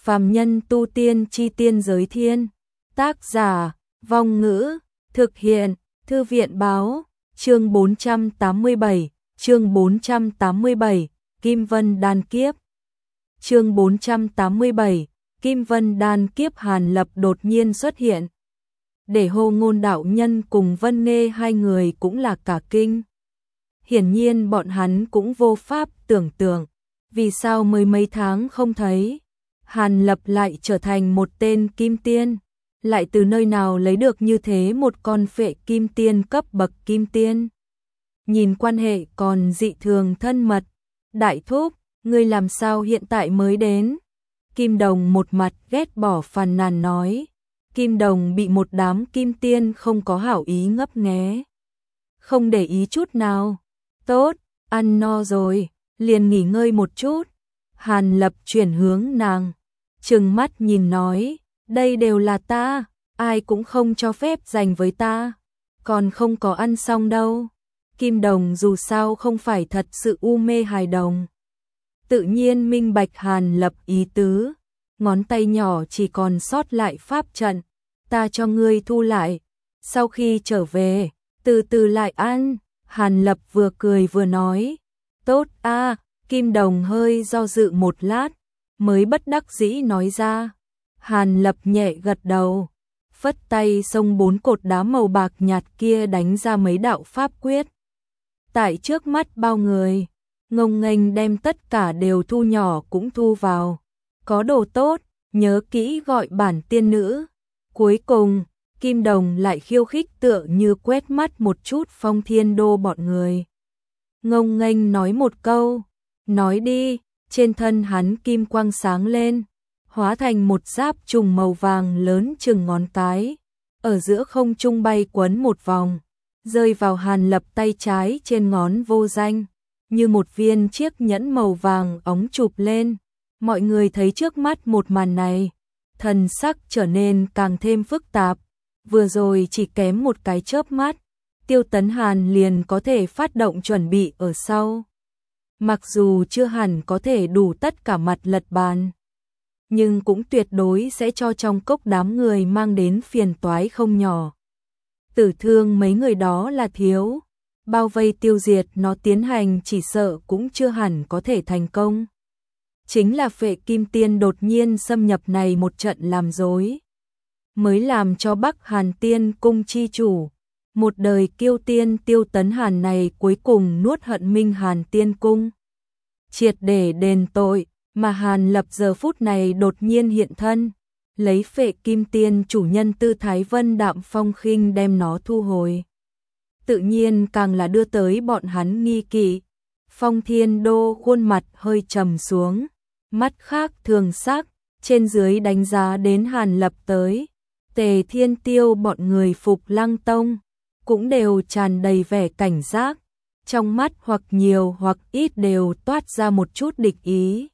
Phàm nhân tu tiên chi tiên giới thiên. Tác giả, Vong Ngữ, thực hiện, Thư viện báo, chương 487, chương 487, Kim Vân Đan Kiếp. Chương 487, Kim Vân Đan Kiếp. Hàn Lập đột nhiên xuất hiện, để Hồ Ngôn đạo nhân cùng Vân Nghê hai người cũng là cả kinh. Hiển nhiên bọn hắn cũng vô pháp tưởng tượng, vì sao mới mấy tháng không thấy, Hàn Lập lại trở thành một tên kim tiên, lại từ nơi nào lấy được như thế một con phệ kim tiên cấp bậc kim tiên. Nhìn quan hệ còn dị thường thân mật. Đại thúc, ngươi làm sao hiện tại mới đến? Kim Đồng một mặt ghét bỏ phàn nàn nói. Kim Đồng bị một đám kim tiên không có hảo ý ngấp nghé, không để ý chút nào. Tốt, ăn no rồi, liền nghỉ ngơi một chút. Hàn Lập chuyển hướng nàng, trừng mắt nhìn nói, đây đều là ta, ai cũng không cho phép giành với ta, còn không có ăn xong đâu. Kim Đồng dù sao không phải thật sự u mê hài đồng, tự nhiên minh bạch Hàn Lập ý tứ, ngón tay nhỏ chỉ còn sót lại pháp trận, ta cho ngươi thu lại, sau khi trở về, từ từ lại ăn. Hàn Lập vừa cười vừa nói, tốt a. Kim Đồng hơi do dự một lát, mới bất đắc dĩ nói ra. Hàn Lập nhẹ gật đầu, phất tay xông bốn cột đá màu bạc nhạt kia đánh ra mấy đạo pháp quyết. Tại trước mắt bao người, ngông nghênh đem tất cả đều thu nhỏ cũng thu vào. Có đồ tốt, nhớ kỹ gọi bản tiên nữ. Cuối cùng, Kim Đồng lại khiêu khích tựa như quét mắt một chút Phong Thiên Đô bọn người. Ngông nghênh nói một câu, nói đi. Trên thân hắn kim quang sáng lên, hóa thành một giáp trùng màu vàng lớn chừng ngón cái, ở giữa không trung bay quấn một vòng, rơi vào Hàn Lập tay trái trên ngón vô danh, như một viên chiếc nhẫn màu vàng óng chụp lên. Mọi người thấy trước mắt một màn này, thần sắc trở nên càng thêm phức tạp. Vừa rồi chỉ kém một cái chớp mắt, Tiêu Tấn Hàn liền có thể phát động chuẩn bị ở sau. Mặc dù chưa hẳn có thể đủ tất cả mặt lật bàn, nhưng cũng tuyệt đối sẽ cho trong cốc đám người mang đến phiền toái không nhỏ. Tử thương mấy người đó là thiếu, bao vây tiêu diệt nó tiến hành chỉ sợ cũng chưa hẳn có thể thành công. Chính là phệ kim tiên đột nhiên xâm nhập này một trận làm rối, mới làm cho Bắc Hàn Tiên cung chi chủ, một đời kiêu tiên Tiêu Tấn Hàn này cuối cùng nuốt hận Minh Hàn Tiên cung, triệt để đền tội. Mà Hàn Lập giờ phút này đột nhiên hiện thân, lấy phệ kim tiên chủ nhân tư thái vân đạm phong khinh đem nó thu hồi, tự nhiên càng là đưa tới bọn hắn nghi kỵ. Phong Thiên Đô khuôn mặt hơi trầm xuống, mắt khác thường sắc, trên dưới đánh giá đến Hàn Lập tới. Tề Thiên Tiêu bọn người Phục Lăng Tông cũng đều tràn đầy vẻ cảnh giác, trong mắt hoặc nhiều hoặc ít đều toát ra một chút địch ý.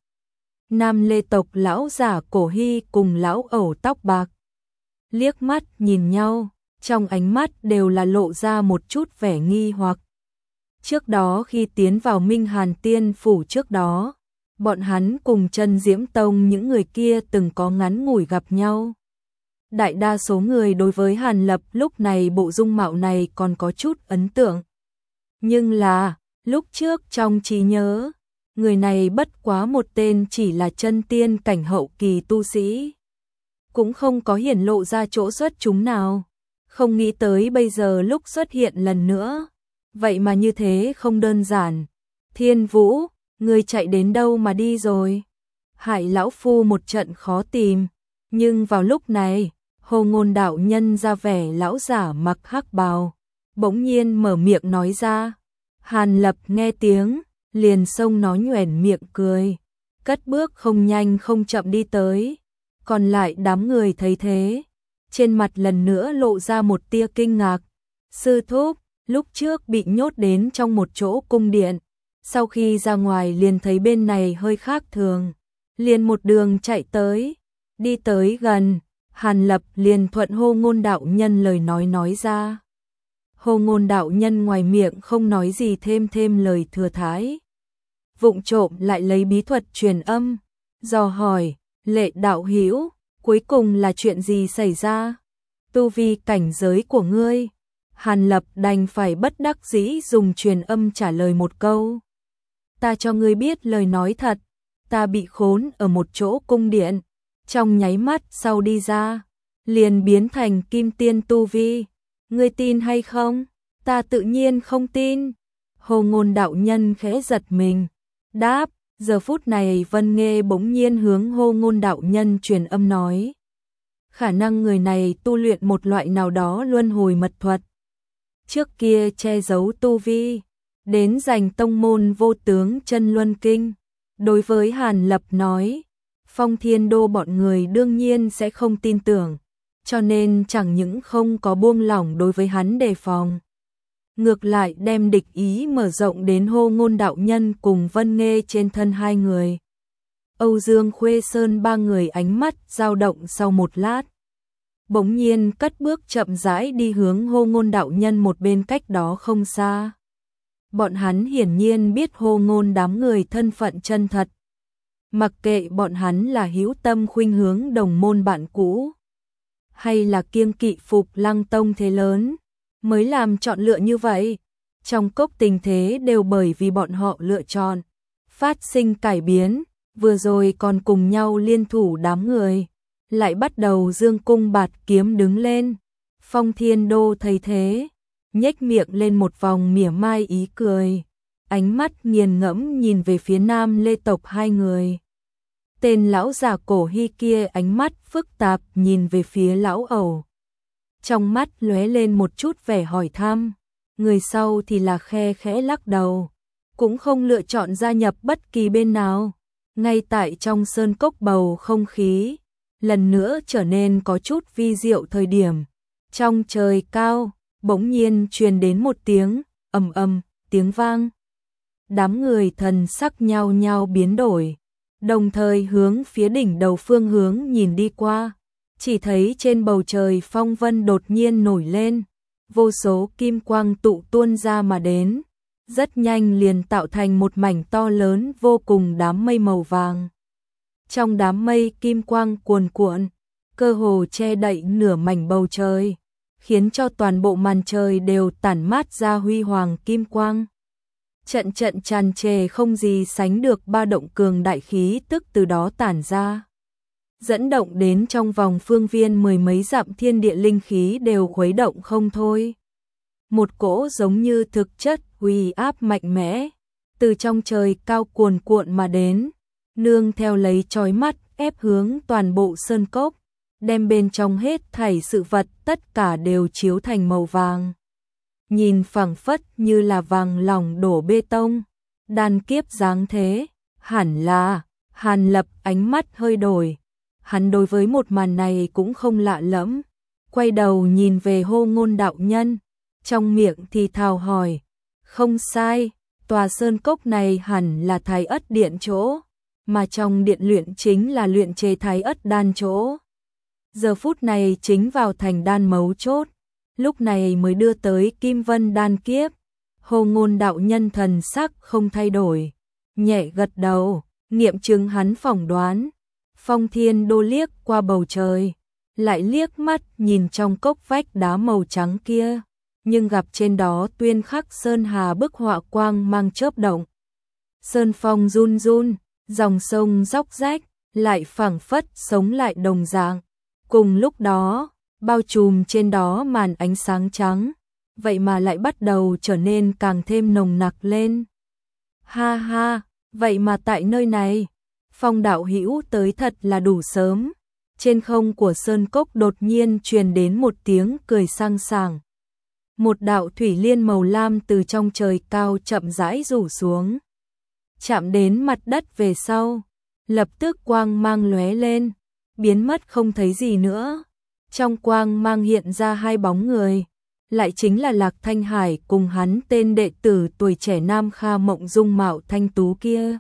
Nam Lê tộc lão giả Cổ Hy cùng lão ẩu tóc bạc liếc mắt nhìn nhau, trong ánh mắt đều là lộ ra một chút vẻ nghi hoặc. Trước đó khi tiến vào Minh Hàn Tiên phủ trước đó, bọn hắn cùng Chân Diễm Tông những người kia từng có ngắn ngủi gặp nhau. Đại đa số người đối với Hàn Lập lúc này bộ dung mạo này còn có chút ấn tượng. Nhưng là, lúc trước trong trí nhớ, người này bất quá một tên chỉ là chân tiên cảnh hậu kỳ tu sĩ, cũng không có hiển lộ ra chỗ xuất chúng nào. Không nghĩ tới bây giờ lúc xuất hiện lần nữa, vậy mà như thế không đơn giản. Thiên Vũ, người chạy đến đâu mà đi rồi? Hại lão phu một trận khó tìm. Nhưng vào lúc này, Hồ Ngôn đạo nhân ra vẻ lão giả mặc hắc bào, bỗng nhiên mở miệng nói ra. Hàn Lập nghe tiếng, liền xông nó nhoẻn miệng cười, cất bước không nhanh không chậm đi tới. Còn lại đám người thấy thế, trên mặt lần nữa lộ ra một tia kinh ngạc. Sư thúc, lúc trước bị nhốt đến trong một chỗ cung điện, sau khi ra ngoài liền thấy bên này hơi khác thường, liền một đường chạy tới. Đi tới gần, Hàn Lập liền thuận Hồ Ngôn đạo nhân lời nói ra. Hồ Ngôn đạo nhân ngoài miệng không nói gì thêm lời thừa thãi, vụng trộm lại lấy bí thuật truyền âm, dò hỏi, Lệ đạo hữu, cuối cùng là chuyện gì xảy ra? Tu vi cảnh giới của ngươi? Hàn Lập đành phải bất đắc dĩ dùng truyền âm trả lời một câu. Ta cho ngươi biết lời nói thật, ta bị khốn ở một chỗ cung điện, trong nháy mắt sau đi ra, liền biến thành kim tiên tu vi. Ngươi tin hay không? Ta tự nhiên không tin. Hồ Ngôn đạo nhân khẽ giật mình, đáp. Giờ phút này Vân Nghê bỗng nhiên hướng Hồ Ngôn đạo nhân truyền âm nói. Khả năng người này tu luyện một loại nào đó luân hồi mật thuật. Trước kia che giấu tu vi, đến giành tông môn vô tướng chân luân kinh. Đối với Hàn Lập nói, Phong Thiên Đô bọn người đương nhiên sẽ không tin tưởng, cho nên chẳng những không có buông lỏng đối với hắn đề phòng. Ngược lại đem địch ý mở rộng đến Hồ Ngôn đạo nhân cùng Vân Nghê trên thân hai người. Âu Dương Khuê Sơn ba người ánh mắt dao động sau một lát. Bỗng nhiên cất bước chậm rãi đi hướng Hồ Ngôn đạo nhân một bên cách đó không xa. Bọn hắn hiển nhiên biết Hồ Ngôn đám người thân phận chân thật. Mặc kệ bọn hắn là hữu tâm khuynh hướng đồng môn bạn cũ, hay là kiêng kỵ Phục Lăng Tông thế lớn, mới làm chọn lựa như vậy. Trong cốc tình thế đều bởi vì bọn họ lựa chọn, phát sinh cải biến, vừa rồi còn cùng nhau liên thủ đám người, lại bắt đầu dương cung bạt kiếm đứng lên. Phong Thiên Đô thấy thế, nhếch miệng lên một vòng mỉa mai ý cười, ánh mắt nghiền ngẫm nhìn về phía Nam Lê tộc hai người. Tên lão già cổ hy kia ánh mắt phức tạp nhìn về phía lão ẩu. Trong mắt lóe lên một chút vẻ hỏi thăm, người sau thì là khe khẽ lắc đầu, cũng không lựa chọn gia nhập bất kỳ bên nào. Ngay tại trong sơn cốc bầu không khí, lần nữa trở nên có chút vi diệu thời điểm. Trong trời cao, bỗng nhiên truyền đến một tiếng, ầm ầm, tiếng vang. Đám người thần sắc nhao nhao biến đổi, đồng thời hướng phía đỉnh đầu phương hướng nhìn đi qua. Chỉ thấy trên bầu trời phong vân đột nhiên nổi lên, vô số kim quang tụ tuôn ra mà đến, rất nhanh liền tạo thành một mảnh to lớn vô cùng đám mây màu vàng. Trong đám mây kim quang cuồn cuộn, cơ hồ che đậy nửa mảnh bầu trời, khiến cho toàn bộ màn trời đều tản mát ra huy hoàng kim quang. Trận trận tràn trề không gì sánh được ba động cường đại khí tức từ đó tản ra, dẫn động đến trong vòng phương viên mười mấy dặm thiên địa linh khí đều khuấy động không thôi. Một cỗ giống như thực chất uy áp mạnh mẽ từ trong trời cao cuồn cuộn mà đến, nương theo lấy chói mắt ép hướng toàn bộ sơn cốc, đem bên trong hết thảy sự vật tất cả đều chiếu thành màu vàng. Nhìn phẳng phất như là vàng lỏng đổ bê tông, đan kiếp dáng thế, hẳn là. Hàn Lập ánh mắt hơi đổi, hắn đối với một màn này cũng không lạ lẫm, quay đầu nhìn về Hồ Ngôn đạo nhân, trong miệng thì thào hỏi, không sai, tòa sơn cốc này hẳn là Thái Ất Điện chỗ, mà trong điện luyện chính là luyện chế Thái Ất đan chỗ. Giờ phút này chính vào thành đan mấu chốt, lúc này mới đưa tới Kim Vân đan kiếp. Hồ Ngôn đạo nhân thần sắc không thay đổi, nhẹ gật đầu, nghiệm chứng hắn phỏng đoán. Phong Thiên Đô liếc qua bầu trời, lại liếc mắt nhìn trong cốc vách đá màu trắng kia, nhưng gặp trên đó tuyên khắc sơn hà bức họa quang mang chớp động. Sơn phong run run, dòng sông róc rách, lại phảng phất sống lại đồng dạng. Cùng lúc đó, bao trùm trên đó màn ánh sáng trắng, vậy mà lại bắt đầu trở nên càng thêm nồng nặc lên. Ha ha, vậy mà tại nơi này, Phong đạo hữu tới thật là đủ sớm. Trên không của sơn cốc đột nhiên truyền đến một tiếng cười sang sảng. Một đạo thủy liên màu lam từ trong trời cao chậm rãi rủ xuống, chạm đến mặt đất về sau, lập tức quang mang lóe lên, biến mất không thấy gì nữa. Trong quang mang hiện ra hai bóng người, lại chính là Lạc Thanh Hải cùng hắn tên đệ tử tuổi trẻ Nam Kha Mộng dung mạo thanh tú kia.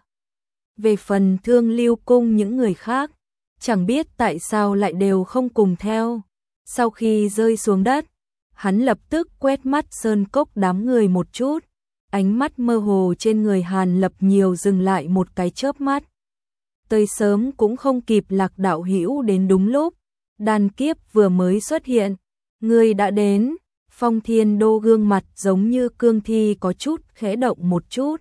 Về phần Thương Lưu cung những người khác, chẳng biết tại sao lại đều không cùng theo. Sau khi rơi xuống đất, hắn lập tức quét mắt sơn cốc đám người một chút, ánh mắt mơ hồ trên người Hàn Lập nhiều dừng lại một cái chớp mắt. tới sớm cũng không kịp Lạc đạo hữu đến đúng lúc, đan kiếp vừa mới xuất hiện, người đã đến. Phong Thiên Đô gương mặt giống như cương thi có chút khẽ động một chút.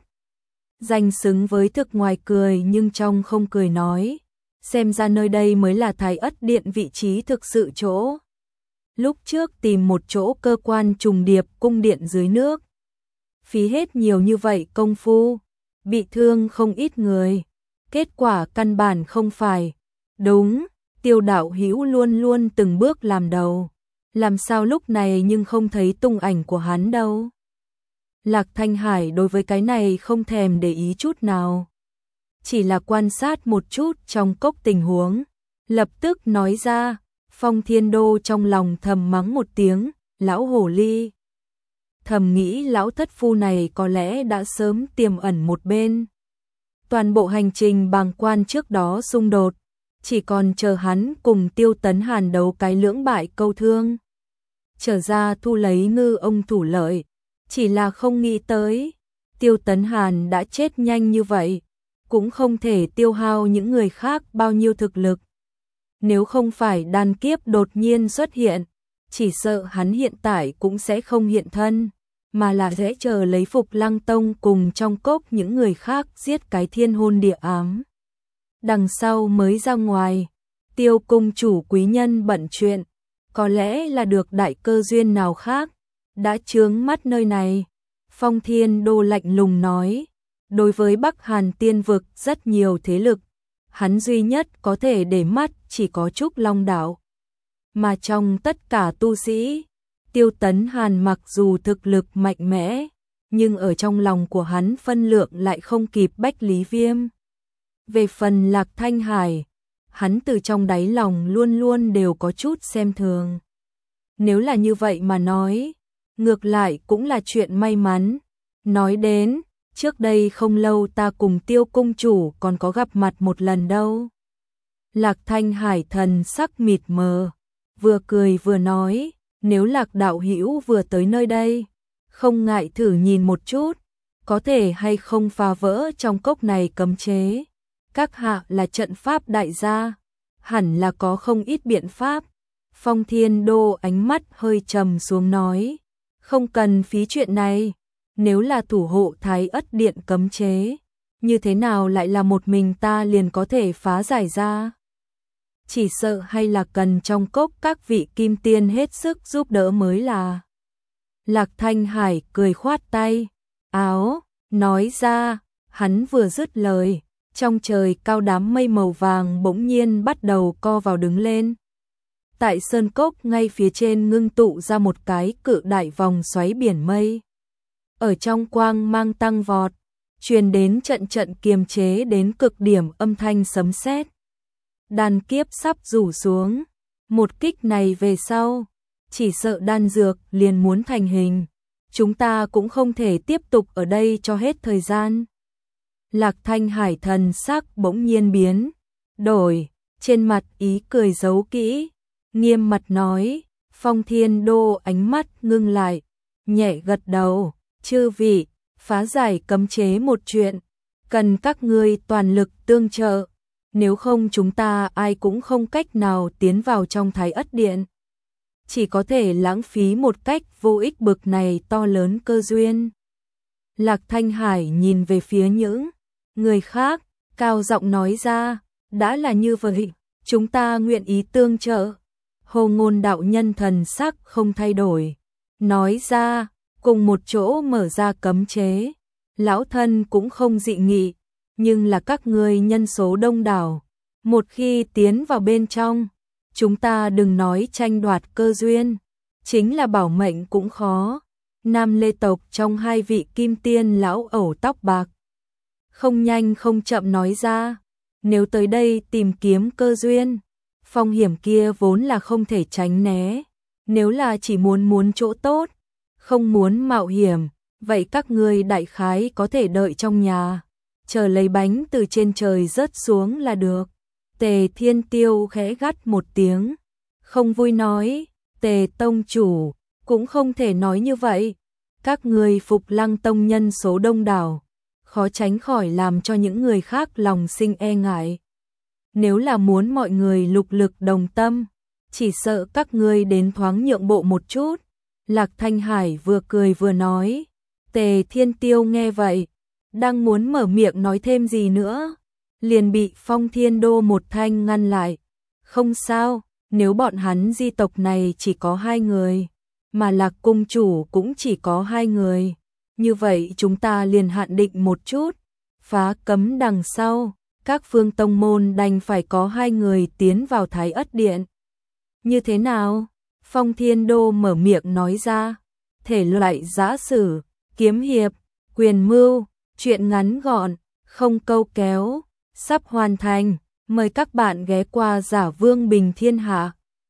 Danh xứng với thực ngoài cười nhưng trong không cười nói, xem ra nơi đây mới là Thái Ất Điện vị trí thực sự chỗ. Lúc trước tìm một chỗ cơ quan trùng điệp cung điện dưới nước, phí hết nhiều như vậy công phu, bị thương không ít người, kết quả căn bản không phải. Đúng, Tiêu đạo hữu luôn luôn từng bước làm đầu, làm sao lúc này nhưng không thấy tung ảnh của hắn đâu. Lạc Thanh Hải đối với cái này không thèm để ý chút nào, chỉ là quan sát một chút trong cốc tình huống, lập tức nói ra. Phong Thiên Đô trong lòng thầm mắng một tiếng, lão hồ ly. Thầm nghĩ lão thất phu này có lẽ đã sớm tiềm ẩn một bên. Toàn bộ hành trình bàng quan trước đó xung đột, chỉ còn chờ hắn cùng Tiêu Tấn Hàn đấu cái lưỡng bại câu thương, trở ra thu lấy ngư ông thủ lợi, chỉ là không nghĩ tới, Tiêu Tấn Hàn đã chết nhanh như vậy, cũng không thể tiêu hao những người khác bao nhiêu thực lực. Nếu không phải đan kiếp đột nhiên xuất hiện, chỉ sợ hắn hiện tại cũng sẽ không hiện thân, mà là sẽ chờ lấy Phục Lăng Tông cùng trong cốc những người khác giết cái thiên hôn địa ám. Đằng sau mới ra ngoài, Tiêu cung chủ quý nhân bận chuyện, có lẽ là được đại cơ duyên nào khác, đã chướng mắt nơi này. Phong Thiên Đô lạnh lùng nói, đối với Bắc Hàn Tiên vực rất nhiều thế lực, hắn duy nhất có thể để mắt chỉ có Trúc Long Đạo. Mà trong tất cả tu sĩ, Tiêu Tấn Hàn mặc dù thực lực mạnh mẽ, nhưng ở trong lòng của hắn phân lượng lại không kịp Bách Lý Viêm. Về phần Lạc Thanh Hải, hắn từ trong đáy lòng luôn luôn đều có chút xem thường. Nếu là như vậy mà nói, ngược lại cũng là chuyện may mắn. Nói đến, trước đây không lâu ta cùng Tiêu cung chủ còn có gặp mặt một lần đâu. Lạc Thanh Hải thần sắc mịt mờ, vừa cười vừa nói, nếu Lạc đạo hữu vừa tới nơi đây, không ngại thử nhìn một chút, có thể hay không phá vỡ trong cốc này cấm chế. Các hạ là trận pháp đại gia, hẳn là có không ít biện pháp. Phong Thiên Đô ánh mắt hơi trầm xuống nói, không cần phí chuyện này, nếu là thủ hộ Thái Ất Điện cấm chế, như thế nào lại là một mình ta liền có thể phá giải ra. Chỉ sợ hay là cần trong cốc các vị kim tiên hết sức giúp đỡ mới là. Lạc Thanh Hải cười khoát tay, áo, nói ra, hắn vừa dứt lời, trong trời cao đám mây màu vàng bỗng nhiên bắt đầu co vào đứng lên. Tại sơn cốc ngay phía trên ngưng tụ ra một cái cự đại vòng xoáy biển mây. Ở trong quang mang tăng vọt, truyền đến trận trận kiềm chế đến cực điểm âm thanh sấm sét. Đan kiếp sắp rủ xuống, một kích này về sau, chỉ sợ đan dược liền muốn thành hình, chúng ta cũng không thể tiếp tục ở đây cho hết thời gian. Lạc Thanh Hải thần sắc bỗng nhiên biến đổi, trên mặt ý cười giấu kỹ, nghiêm mặt nói. Phong Thiên Đô ánh mắt ngưng lại, nhẹ gật đầu, chư vị, phá giải cấm chế một chuyện, cần các ngươi toàn lực tương trợ, nếu không chúng ta ai cũng không cách nào tiến vào trong Thái Ất Điện, chỉ có thể lãng phí một cách vô ích bực này to lớn cơ duyên. Lạc Thanh Hải nhìn về phía những người khác, cao giọng nói ra, đã là như vậy, chúng ta nguyện ý tương trợ. Hồ Ngôn đạo nhân thần sắc không thay đổi, nói ra, cùng một chỗ mở ra cấm chế, lão thân cũng không dị nghị, nhưng là các ngươi nhân số đông đảo, một khi tiến vào bên trong, chúng ta đừng nói tranh đoạt cơ duyên, chính là bảo mệnh cũng khó. Nam Lê tộc trong hai vị kim tiên lão ẩu tóc bạc, không nhanh không chậm nói ra, nếu tới đây tìm kiếm cơ duyên, phong hiểm kia vốn là không thể tránh né, nếu là chỉ muốn chỗ tốt, không muốn mạo hiểm, vậy các ngươi đại khái có thể đợi trong nhà, chờ lấy bánh từ trên trời rớt xuống là được. Tề Thiên Tiêu khẽ gắt một tiếng, không vui nói, Tề tông chủ, cũng không thể nói như vậy, các ngươi Phục Lăng tông nhân số đông đảo, khó tránh khỏi làm cho những người khác lòng sinh e ngại. nếu là muốn mọi người lục lực đồng tâm, chỉ sợ các ngươi đến thoáng nhượng bộ một chút. Lạc Thanh Hải vừa cười vừa nói. Tề Thiên Tiêu nghe vậy, đang muốn mở miệng nói thêm gì nữa, liền bị Phong Thiên Đô một thanh ngăn lại. Không sao, nếu bọn hắn di tộc này chỉ có 2 người, mà Lạc cung chủ cũng chỉ có 2 người, như vậy chúng ta liền hạn định một chút, phá cấm đằng sau, các phương tông môn đành phải có 2 người tiến vào Thái Ất Điện. Như thế nào? Phong Thiên Đô mở miệng nói ra. Thể loại giã sử, kiếm hiệp, quyền mưu, truyện ngắn gọn, không câu kéo, sắp hoàn thành. Mời các bạn ghé qua Giả Vương Bình Thiên Hạ.